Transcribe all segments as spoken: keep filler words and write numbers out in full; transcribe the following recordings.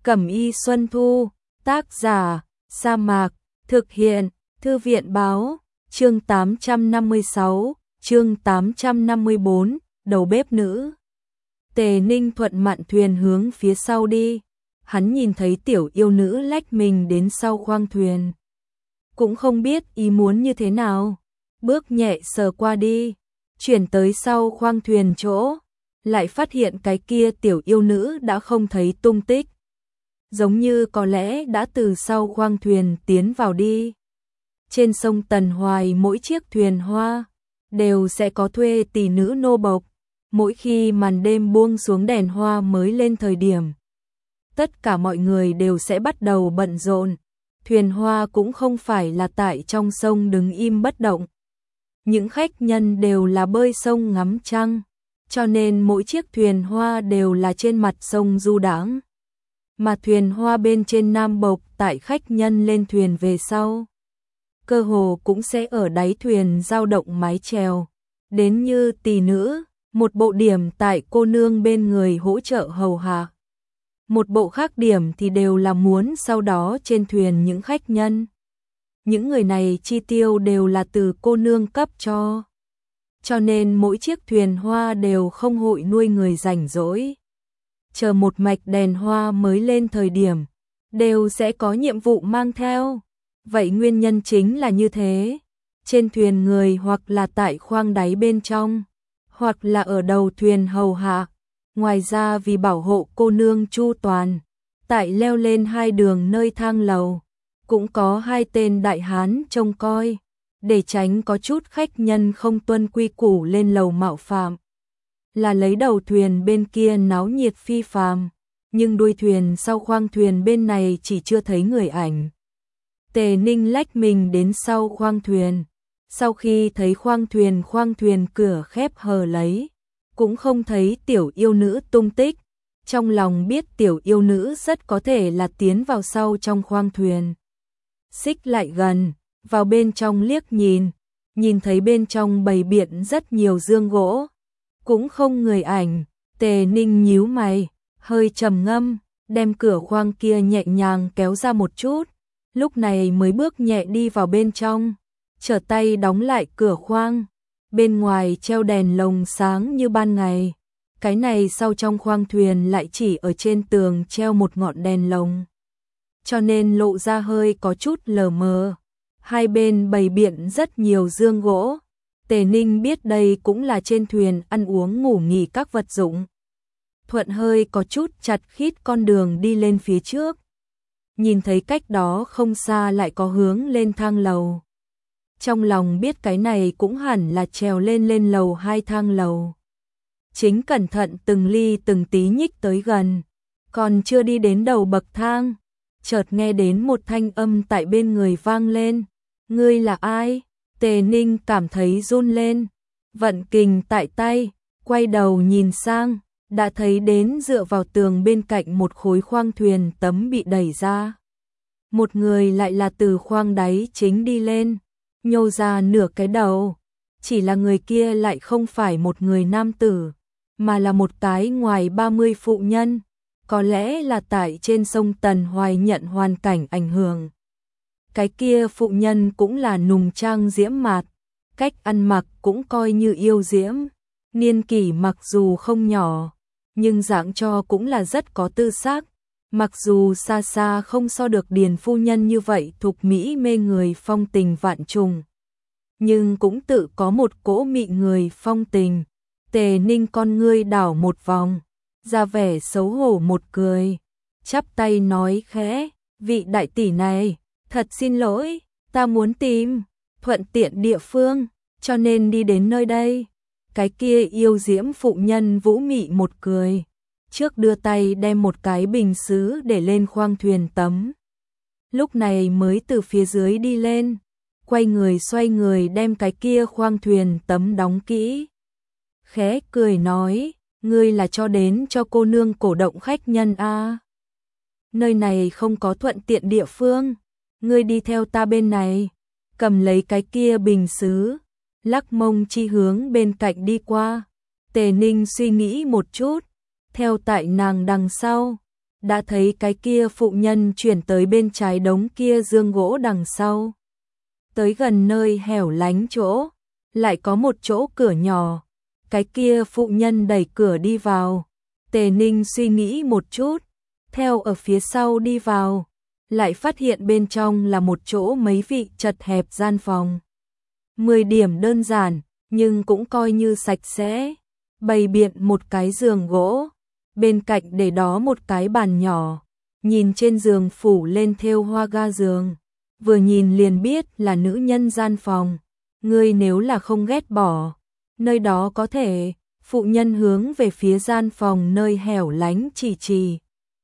Cẩm y Xuân Thu, tác giả, Sa Mạc, thực hiện, Thư viện báo, chương tám trăm năm mươi sáu, chương tám trăm năm mươi bốn, đầu bếp nữ. Tề Ninh thuận mạn thuyền hướng phía sau đi, hắn nhìn thấy tiểu yêu nữ lách mình đến sau khoang thuyền. Cũng không biết ý muốn như thế nào, bước nhẹ sờ qua đi, chuyển tới sau khoang thuyền chỗ, lại phát hiện cái kia tiểu yêu nữ đã không thấy tung tích. Giống như có lẽ đã từ sau khoang thuyền tiến vào đi. Trên sông Tần Hoài mỗi chiếc thuyền hoa đều sẽ có thuê tỷ nữ nô bộc, mỗi khi màn đêm buông xuống đèn hoa mới lên thời điểm. Tất cả mọi người đều sẽ bắt đầu bận rộn, thuyền hoa cũng không phải là tại trong sông đứng im bất động. Những khách nhân đều là bơi sông ngắm trăng, cho nên mỗi chiếc thuyền hoa đều là trên mặt sông du đãng. Mà thuyền hoa bên trên nam bộc tại khách nhân lên thuyền về sau, cơ hồ cũng sẽ ở đáy thuyền dao động mái chèo, đến như tỷ nữ, một bộ điểm tại cô nương bên người hỗ trợ hầu hạ. Một bộ khác điểm thì đều là muốn sau đó trên thuyền những khách nhân. Những người này chi tiêu đều là từ cô nương cấp cho. Cho nên mỗi chiếc thuyền hoa đều không hội nuôi người rảnh rỗi. Chờ một mạch đèn hoa mới lên thời điểm, đều sẽ có nhiệm vụ mang theo. Vậy nguyên nhân chính là như thế. Trên thuyền người hoặc là tại khoang đáy bên trong, hoặc là ở đầu thuyền hầu hạ. Ngoài ra vì bảo hộ cô nương chu toàn, tại leo lên hai đường nơi thang lầu, cũng có hai tên đại hán trông coi, để tránh có chút khách nhân không tuân quy củ lên lầu mạo phạm. Là lấy đầu thuyền bên kia náo nhiệt phi phàm, nhưng đuôi thuyền sau khoang thuyền bên này chỉ chưa thấy người ảnh. Tề Ninh lách mình đến sau khoang thuyền, sau khi thấy khoang thuyền khoang thuyền cửa khép hờ lấy, cũng không thấy tiểu yêu nữ tung tích, trong lòng biết tiểu yêu nữ rất có thể là tiến vào sau trong khoang thuyền. Xích lại gần, vào bên trong liếc nhìn, nhìn thấy bên trong bày biện rất nhiều dương gỗ, cũng không người ảnh. Tề Ninh nhíu mày, hơi trầm ngâm, đem cửa khoang kia nhẹ nhàng kéo ra một chút, lúc này mới bước nhẹ đi vào bên trong, trở tay đóng lại cửa khoang. Bên ngoài treo đèn lồng sáng như ban ngày, cái này sau trong khoang thuyền lại chỉ ở trên tường treo một ngọn đèn lồng, cho nên lộ ra hơi có chút lờ mờ. Hai bên bày biện rất nhiều dương gỗ, Tề Ninh biết đây cũng là trên thuyền ăn uống ngủ nghỉ các vật dụng. Thuận hơi có chút chặt khít con đường đi lên phía trước, nhìn thấy cách đó không xa lại có hướng lên thang lầu. Trong lòng biết cái này cũng hẳn là trèo lên lên lầu hai thang lầu. Chính cẩn thận từng ly từng tí nhích tới gần, còn chưa đi đến đầu bậc thang, chợt nghe đến một thanh âm tại bên người vang lên. Ngươi là ai? Tề Ninh cảm thấy run lên, vận kình tại tay, quay đầu nhìn sang, đã thấy đến dựa vào tường bên cạnh một khối khoang thuyền tấm bị đẩy ra. Một người lại là từ khoang đáy chính đi lên, nhô ra nửa cái đầu, chỉ là người kia lại không phải một người nam tử, mà là một cái ngoài ba mươi phụ nhân, có lẽ là tại trên sông Tần Hoài nhận hoàn cảnh ảnh hưởng. Cái kia phụ nhân cũng là nùng trang diễm mạt, cách ăn mặc cũng coi như yêu diễm, niên kỷ mặc dù không nhỏ, nhưng dạng cho cũng là rất có tư sắc. Mặc dù xa xa không so được Điền phu nhân như vậy thục mỹ mê người phong tình vạn trùng, nhưng cũng tự có một cỗ mị người phong tình. Tề Ninh con ngươi đảo một vòng, ra vẻ xấu hổ một cười, chắp tay nói khẽ, vị đại tỷ này, thật xin lỗi, ta muốn tìm thuận tiện địa phương, cho nên đi đến nơi đây. Cái kia yêu diễm phụ nhân vũ mị một cười, trước đưa tay đem một cái bình sứ để lên khoang thuyền tấm. Lúc này mới từ phía dưới đi lên, quay người xoay người đem cái kia khoang thuyền tấm đóng kỹ. Khẽ cười nói, ngươi là cho đến cho cô nương cổ động khách nhân a? À? Nơi này không có thuận tiện địa phương, ngươi đi theo ta bên này. Cầm lấy cái kia bình sứ, lắc mông chi hướng bên cạnh đi qua. Tề Ninh suy nghĩ một chút, theo tại nàng đằng sau, đã thấy cái kia phụ nhân chuyển tới bên trái đống kia giường gỗ đằng sau. Tới gần nơi hẻo lánh chỗ, lại có một chỗ cửa nhỏ, cái kia phụ nhân đẩy cửa đi vào. Tề Ninh suy nghĩ một chút, theo ở phía sau đi vào, lại phát hiện bên trong là một chỗ mấy vị chật hẹp gian phòng. Mười điểm đơn giản, nhưng cũng coi như sạch sẽ, bày biện một cái giường gỗ, bên cạnh để đó một cái bàn nhỏ, nhìn trên giường phủ lên thêu hoa ga giường, vừa nhìn liền biết là nữ nhân gian phòng. Ngươi nếu là không ghét bỏ, nơi đó có thể. Phụ nhân hướng về phía gian phòng nơi hẻo lánh chỉ chỉ.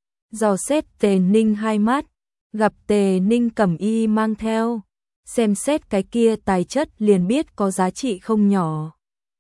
Dò xét Tề Ninh hai mắt, gặp Tề Ninh cẩm y mang theo, xem xét cái kia tài chất liền biết có giá trị không nhỏ.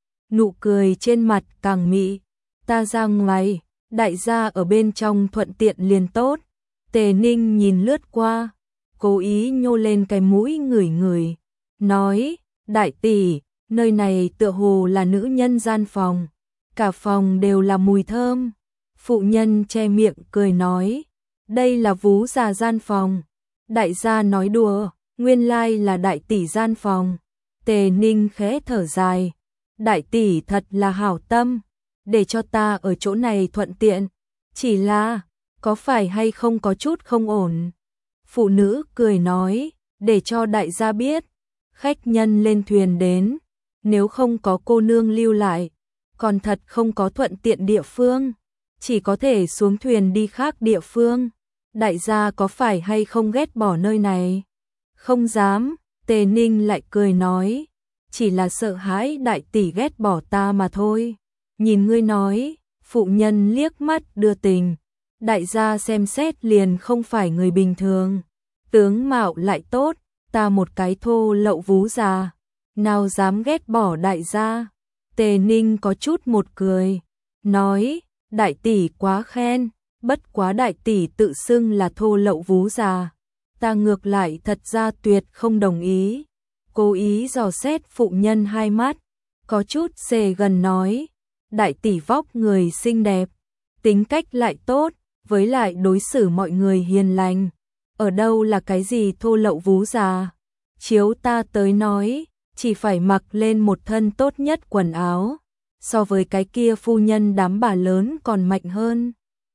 Nụ cười trên mặt càng mị, ta ra ngoài, đại gia ở bên trong thuận tiện liền tốt. Tề Ninh nhìn lướt qua, cố ý nhô lên cái mũi ngửi ngửi, nói, đại tỷ, nơi này tựa hồ là nữ nhân gian phòng, cả phòng đều là mùi thơm. Phụ nhân che miệng cười nói, đây là vú già gian phòng. Đại gia nói đùa, nguyên lai là đại tỷ gian phòng. Tề Ninh khẽ thở dài, đại tỷ thật là hảo tâm, để cho ta ở chỗ này thuận tiện, chỉ là, có phải hay không có chút không ổn. Phụ nữ cười nói, để cho đại gia biết, khách nhân lên thuyền đến, nếu không có cô nương lưu lại, còn thật không có thuận tiện địa phương, chỉ có thể xuống thuyền đi khác địa phương. Đại gia có phải hay không ghét bỏ nơi này? Không dám, Tề Ninh lại cười nói, chỉ là sợ hãi đại tỷ ghét bỏ ta mà thôi. Nhìn ngươi nói, phụ nhân liếc mắt đưa tình, đại gia xem xét liền không phải người bình thường, tướng mạo lại tốt, ta một cái thô lậu vú già, nào dám ghét bỏ đại gia. Tề Ninh có chút một cười, nói, đại tỷ quá khen, bất quá đại tỷ tự xưng là thô lậu vú già, ta ngược lại thật ra tuyệt không đồng ý. Cố ý dò xét phụ nhân hai mắt, có chút xề gần nói, đại tỷ vóc người xinh đẹp, tính cách lại tốt, với lại đối xử mọi người hiền lành, ở đâu là cái gì thô lậu vú già. Chiếu ta tới nói, chỉ phải mặc lên một thân tốt nhất quần áo, so với cái kia phu nhân đám bà lớn còn mạnh hơn.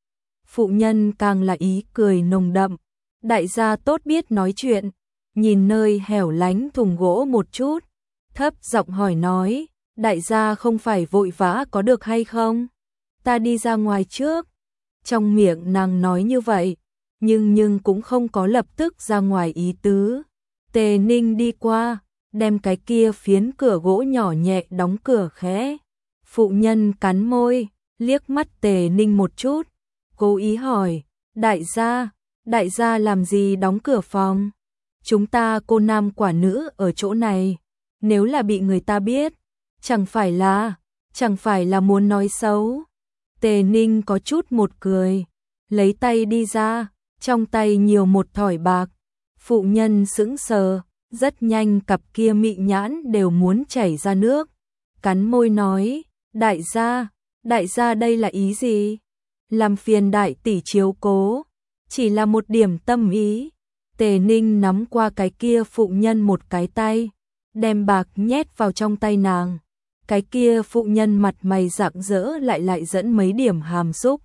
Phụ nhân càng là ý cười nồng đậm, đại gia tốt biết nói chuyện, nhìn nơi hẻo lánh thùng gỗ một chút, thấp giọng hỏi nói, đại gia không phải vội vã có được hay không? Ta đi ra ngoài trước. Trong miệng nàng nói như vậy, nhưng nhưng cũng không có lập tức ra ngoài ý tứ. Tề Ninh đi qua, đem cái kia phiến cửa gỗ nhỏ nhẹ đóng cửa khẽ. Phụ nhân cắn môi, liếc mắt Tề Ninh một chút, cố ý hỏi, đại gia, đại gia làm gì đóng cửa phòng? Chúng ta cô nam quả nữ ở chỗ này, nếu là bị người ta biết, chẳng phải là, chẳng phải là muốn nói xấu. Tề Ninh có chút một cười, lấy tay đi ra, trong tay nhiều một thỏi bạc. Phụ nhân sững sờ, rất nhanh cặp kia mị nhãn đều muốn chảy ra nước. Cắn môi nói, đại gia, đại gia đây là ý gì? Làm phiền đại tỷ chiếu cố, chỉ là một điểm tâm ý. Tề Ninh nắm qua cái kia phụ nhân một cái tay, đem bạc nhét vào trong tay nàng. Cái kia phụ nhân mặt mày rạng rỡ lại lại dẫn mấy điểm hàm xúc.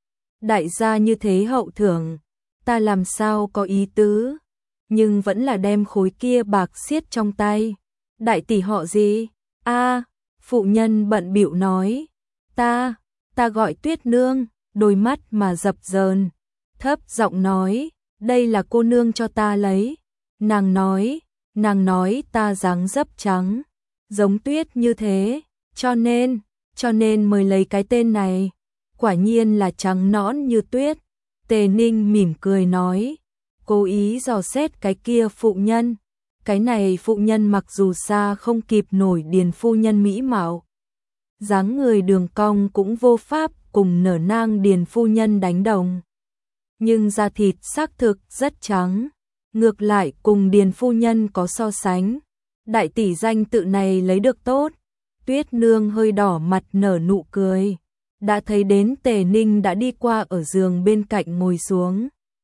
Đại gia như thế hậu thưởng, ta làm sao có ý tứ, nhưng vẫn là đem khối kia bạc siết trong tay. Đại tỷ họ gì? A, phụ nhân bận bịu nói, ta, ta gọi Tuyết nương, đôi mắt mà dập dờn, thấp giọng nói, đây là cô nương cho ta lấy. Nàng nói, nàng nói ta dáng dấp trắng, giống tuyết như thế, cho nên, cho nên mới lấy cái tên này. Quả nhiên là trắng nõn như tuyết. Tề Ninh mỉm cười nói, cố ý dò xét cái kia phụ nhân. Cái này phụ nhân mặc dù xa không kịp nổi Điền phu nhân mỹ mạo, dáng người đường cong cũng vô pháp cùng nở nang Điền phu nhân đánh đồng, nhưng da thịt xác thực rất trắng, ngược lại cùng Điền phu nhân có so sánh. Đại tỷ danh tự này lấy được tốt. Tuyết nương hơi đỏ mặt nở nụ cười, đã thấy đến Tề Ninh đã đi qua ở giường bên cạnh ngồi xuống.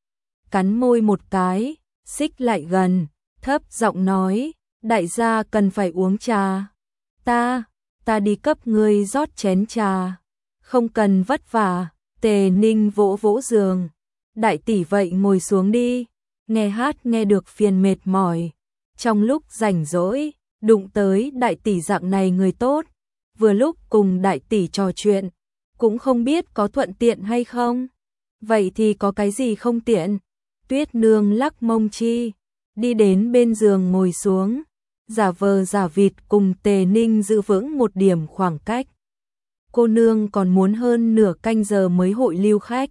Cắn môi một cái, xích lại gần, thấp giọng nói, đại gia cần phải uống trà. Ta, ta đi cấp ngươi rót chén trà. Không cần vất vả, Tề Ninh vỗ vỗ giường. Đại tỷ vậy ngồi xuống đi, nghe hát nghe được phiền mệt mỏi. Trong lúc rảnh rỗi, đụng tới đại tỷ dạng này người tốt, vừa lúc cùng đại tỷ trò chuyện, cũng không biết có thuận tiện hay không. Vậy thì có cái gì không tiện? Tuyết Nương lắc mông chi, đi đến bên giường ngồi xuống, giả vờ giả vịt cùng Tề Ninh giữ vững một điểm khoảng cách. Cô nương còn muốn hơn nửa canh giờ mới hội lưu khách.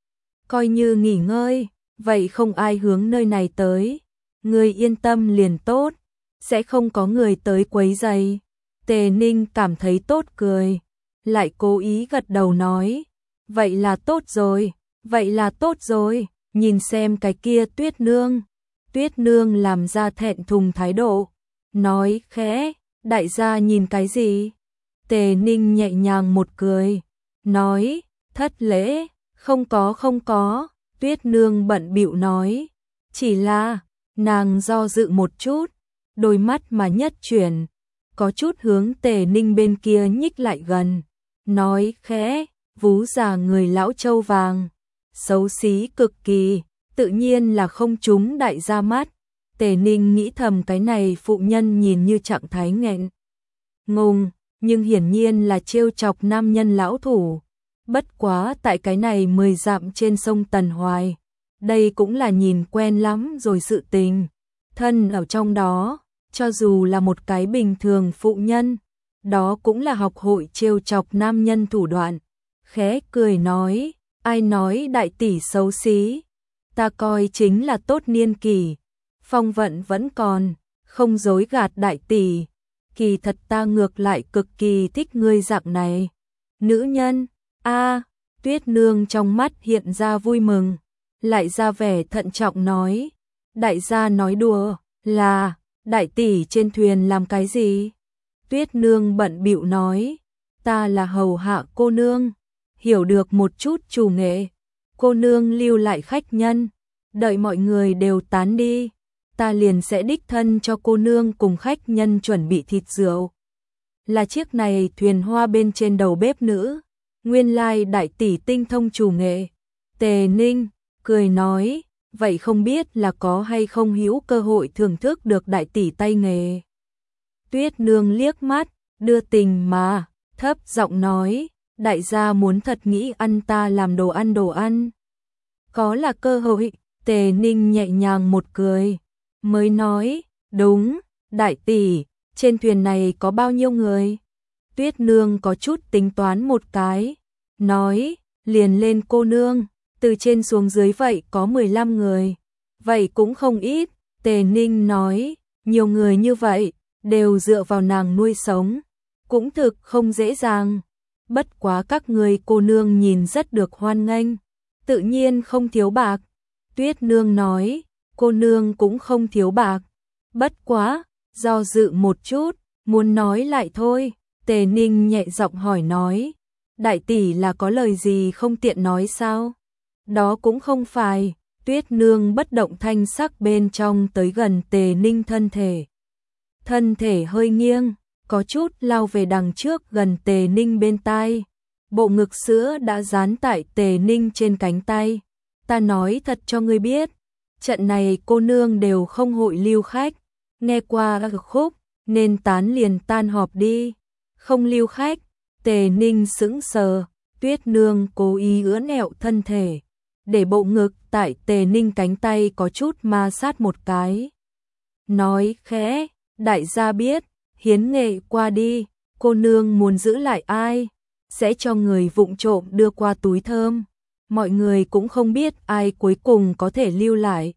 Coi như nghỉ ngơi, vậy không ai hướng nơi này tới. Người yên tâm liền tốt, sẽ không có người tới quấy rầy. Tề Ninh cảm thấy tốt cười, lại cố ý gật đầu nói, vậy là tốt rồi, vậy là tốt rồi, nhìn xem cái kia Tuyết Nương. Tuyết Nương làm ra thẹn thùng thái độ, nói khẽ, đại gia nhìn cái gì? Tề Ninh nhẹ nhàng một cười, nói, thất lễ, không có không có. Tuyết Nương bận bịu nói, chỉ là, nàng do dự một chút, đôi mắt mà nhất chuyển, có chút hướng Tề Ninh bên kia nhích lại gần, nói khẽ, vú già người lão trâu vàng, xấu xí cực kỳ, tự nhiên là không trúng đại gia mắt. Tề Ninh nghĩ thầm cái này phụ nhân nhìn như trạng thái nghẹn ngùng, nhưng hiển nhiên là trêu chọc nam nhân lão thủ. Bất quá tại cái này mười dặm trên sông Tần Hoài, đây cũng là nhìn quen lắm rồi sự tình. Thân ở trong đó, cho dù là một cái bình thường phụ nhân, đó cũng là học hội trêu chọc nam nhân thủ đoạn. Khẽ cười nói, ai nói đại tỷ xấu xí, ta coi chính là tốt niên kỷ, phong vận vẫn còn, không dối gạt đại tỷ. Kỳ thật ta ngược lại cực kỳ thích ngươi dạng này. Nữ nhân, a Tuyết Nương trong mắt hiện ra vui mừng, lại ra vẻ thận trọng nói, đại gia nói đùa, là, đại tỷ trên thuyền làm cái gì? Tuyết Nương bận bịu nói, ta là hầu hạ cô nương, hiểu được một chút chủ nghệ, cô nương lưu lại khách nhân, đợi mọi người đều tán đi, ta liền sẽ đích thân cho cô nương cùng khách nhân chuẩn bị thịt rượu. Là chiếc này thuyền hoa bên trên đầu bếp nữ, nguyên lai đại tỷ tinh thông chủ nghệ. Tề Ninh cười nói, vậy không biết là có hay không hữu cơ hội thưởng thức được đại tỷ tay nghề. Tuyết Nương liếc mắt, đưa tình mà, thấp giọng nói, đại gia muốn thật nghĩ ăn ta làm đồ ăn đồ ăn. Có là cơ hội. Tề Ninh nhẹ nhàng một cười, mới nói, đúng, đại tỷ, trên thuyền này có bao nhiêu người? Tuyết Nương có chút tính toán một cái, nói, liền lên cô nương, từ trên xuống dưới vậy có mười lăm người, vậy cũng không ít. Tề Ninh nói, nhiều người như vậy, đều dựa vào nàng nuôi sống, cũng thực không dễ dàng. Bất quá các người cô nương nhìn rất được hoan nghênh, tự nhiên không thiếu bạc. Tuyết Nương nói, cô nương cũng không thiếu bạc. Bất quá, do dự một chút, muốn nói lại thôi. Tề Ninh nhẹ giọng hỏi nói, đại tỷ là có lời gì không tiện nói sao? Đó cũng không phải. Tuyết Nương bất động thanh sắc bên trong tới gần Tề Ninh thân thể. Thân thể hơi nghiêng, có chút lao về đằng trước gần Tề Ninh bên tai. Bộ ngực sữa đã dán tại Tề Ninh trên cánh tay. Ta nói thật cho ngươi biết, trận này cô nương đều không hội lưu khách, nghe qua khúc, nên tán liền tan họp đi. Không lưu khách. Tề Ninh sững sờ, Tuyết Nương cố ý ưỡn ẹo thân thể, để bộ ngực tại Tề Ninh cánh tay có chút ma sát một cái. Nói khẽ, đại gia biết, hiến nghệ qua đi, cô nương muốn giữ lại ai, sẽ cho người vụng trộm đưa qua túi thơm. Mọi người cũng không biết ai cuối cùng có thể lưu lại.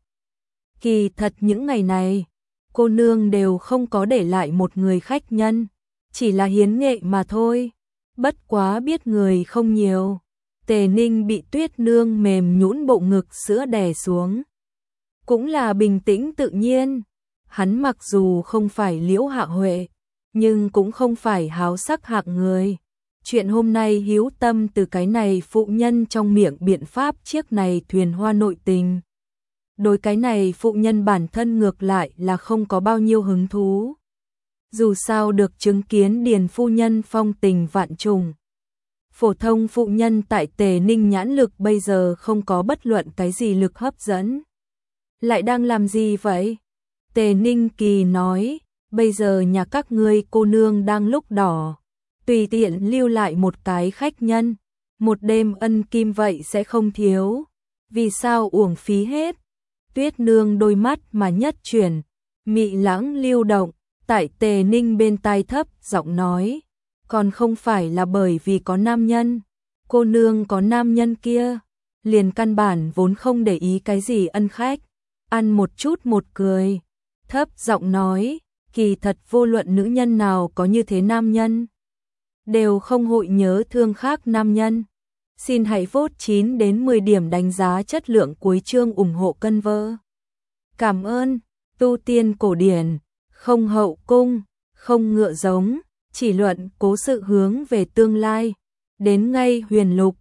Kỳ thật những ngày này, cô nương đều không có để lại một người khách nhân, chỉ là hiến nghệ mà thôi. Bất quá biết người không nhiều. Tề Ninh bị Tuyết Nương mềm nhũn bộ ngực sữa đè xuống, cũng là bình tĩnh tự nhiên. Hắn mặc dù không phải Liễu Hạ Huệ, nhưng cũng không phải háo sắc hạng người. Chuyện hôm nay hiếu tâm từ cái này phụ nhân trong miệng biện pháp chiếc này thuyền hoa nội tình. Đối cái này phụ nhân bản thân ngược lại là không có bao nhiêu hứng thú. Dù sao được chứng kiến Điền phu nhân phong tình vạn trùng. Phổ thông phụ nhân tại Tề Ninh nhãn lực bây giờ không có bất luận cái gì lực hấp dẫn. Lại đang làm gì vậy? Tề Ninh Kỳ nói, bây giờ nhà các ngươi cô nương đang lúc đỏ. Tùy tiện lưu lại một cái khách nhân. Một đêm ân kim vậy sẽ không thiếu. Vì sao uổng phí hết? Tuyết nương đôi mắt mà nhất chuyển. Mị lãng lưu động. Tại Tề Ninh bên tai thấp giọng nói. Còn không phải là bởi vì có nam nhân. Cô nương có nam nhân kia. Liền căn bản vốn không để ý cái gì ân khách. Ăn một chút một cười. Thấp giọng nói. Kỳ thật vô luận nữ nhân nào có như thế nam nhân. Đều không hội nhớ thương khác nam nhân. Xin hãy vote chín đến mười điểm đánh giá chất lượng cuối chương ủng hộ cân vơ. Cảm ơn. Tu tiên cổ điển. Không hậu cung. Không ngựa giống. Chỉ luận cố sự hướng về tương lai. Đến ngay huyền lục.